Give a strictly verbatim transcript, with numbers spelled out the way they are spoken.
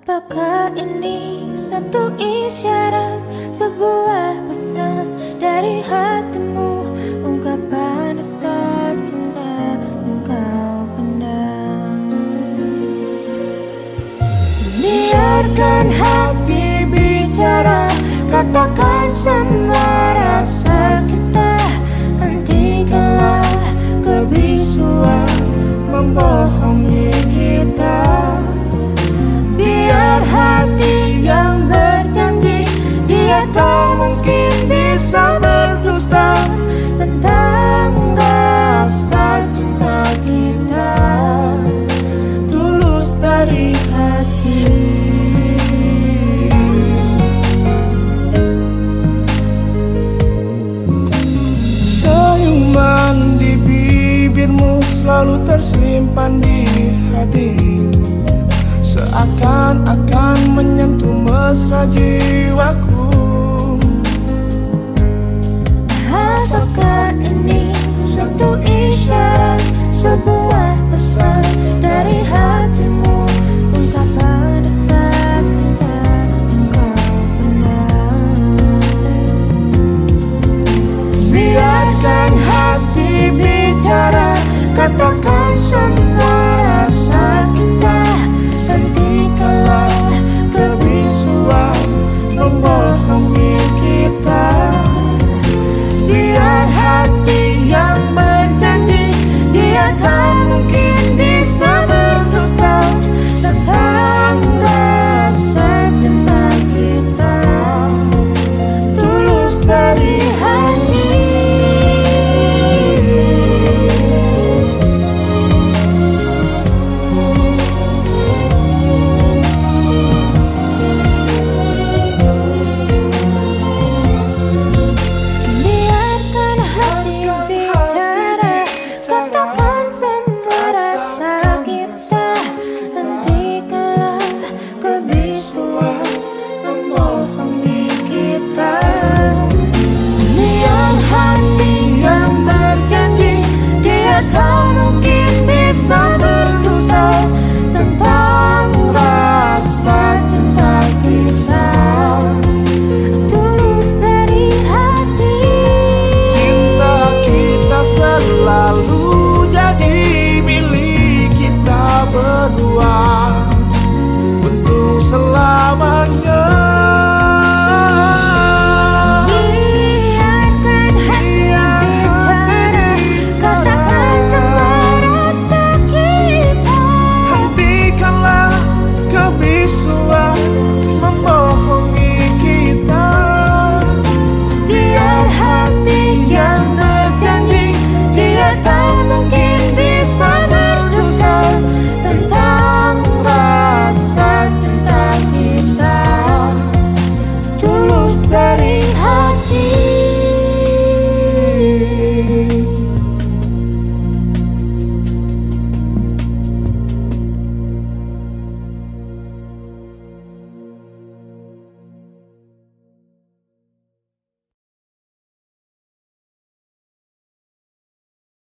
Apakah ini satu isyarat, sebuah pesan dari hatimu, ungkapan rasa cinta yang kau pendam? Biarkan hati bicara, katakan semua rasa kita. Hentikanlah kebisuan membohongi kita. Biar hati yang berjanji, dia tak mungkin bisa berdusta tentang rasa cinta kita, tulus dari hati. Senyuman di bibirmu selalu tersimpan di hati, seakan-akan menyentuh mesra jiwa.